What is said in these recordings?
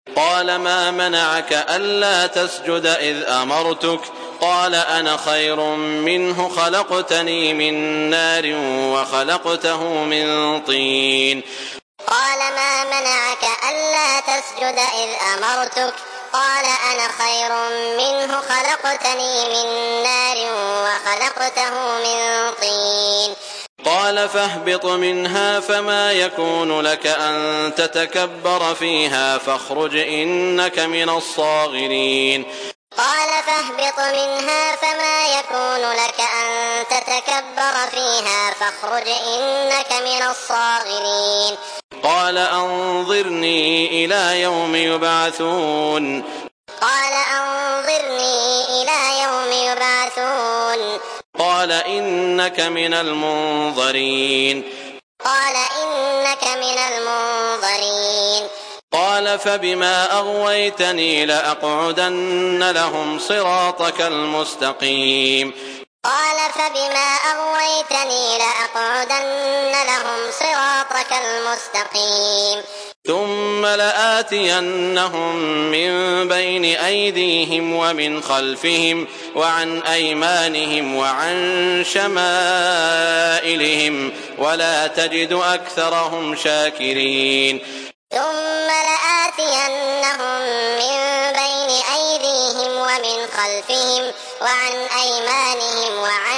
قال ما منعك ألا تسجد إذ أمرتك قال أنا خير منه خلقتني من نار وخلقته من طين قال ما منعك ألا تسجد إذ أمرتك قال أنا خير منه خلقتني من نار وخلقته من طين قال فاهبط منها فما يكون لك أن تتكبر فيها فاخرج إنك من الصاغرين قال فاهبط منها فما يكون لك أن تتكبر فيها فاخرج إنك من الصاغرين قال أنظرني إلى يوم يبعثون قال أنظرني إلى يوم يبعثون قال إنك من المنظرين قال إنك من المنظرين قال فبما أغويتني لأقعدن لهم صراطك المستقيم قال فبما أغويتني لأقعدن لهم صراطك المستقيم ثم لآتينهم من بين أيديهم ومن خلفهم وعن أيمانهم وعن شمائلهم ولا تجد أكثرهم شاكرين ثم لآتينهم من بين أيديهم ومن خلفهم وعن أيمانهم وعن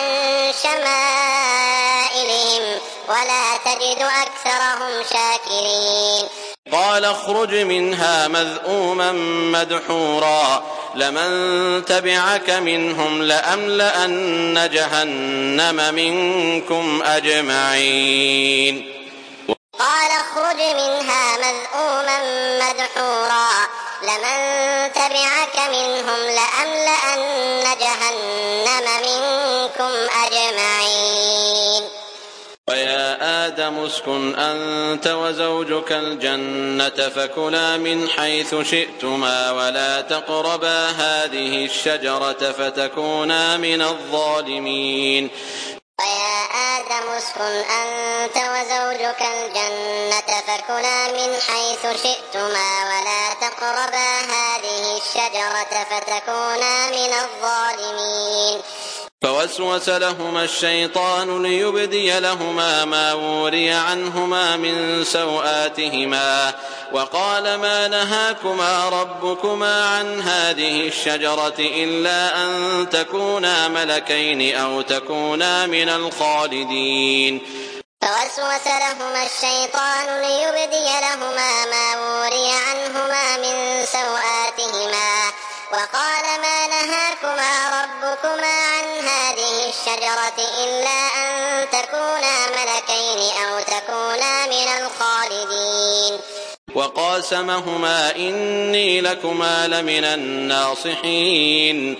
شمائلهم ولا تجد أكثرهم شاكرين قال اخرج منها مذءوما مدحورا لمن تبعك منهم لأملأن جهنم منكم أجمعين قال اخرج منها مذءوما مدحورا لمن تبعك منهم لأملأن جهنم منكم أجمعين ويا آدم اسكن أنت وزوجك الجنة فكلا من حيث شئتما ولا تقربا هذه الشجرة فتكونا من الظالمين ويا آدم اسكن أنت وزوجك الجنة فكلا من حيث شئتما ولا تقربا هذه الشجرة فتكونا من الظالمين فوسوس لهما الشيطان ليبدي لهما ما وري عنهما من سوآتهما وقال ما نهاكما ربكما عن هذه الشجرة إلا أن تكونا ملكين أو تكونا من الخالدين فوسوس لهما الشيطان ليبدي لهما ما وري عنهما من سوآتهما وقال ما نهاكما ربكما عن هذه الشجرة إلا أن تكونا ملكين أو تكونا من الخالدين وقاسمهما إني لكما لمن الناصحين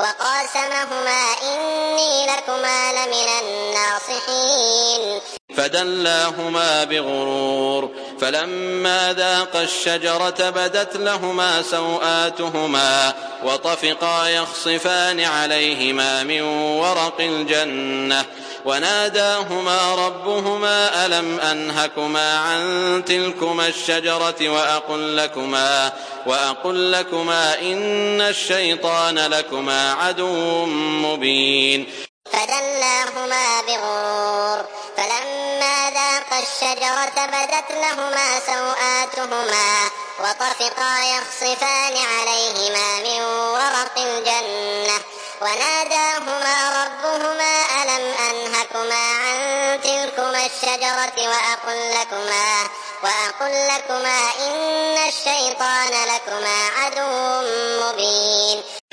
فدلاهما بغرور فلما ذاقا الشجرة بدت لهما سوآتهما وطفقا يخصفان عليهما من ورق الجنة وناداهما ربهما ألم أنهكما عن تلكما الشجرة وأقل لكما إن الشيطان لكما عدو مبين فدلاهما بغرور فلما ذاقا الشجرة بدت لهما سوآتهما وطفقا يخصفان عليهما من ورق الجنة وناداهما ربهما ألم أنهكما عن تلكما الشجرة وأقل لكما إن الشيطان لكما عدو مبين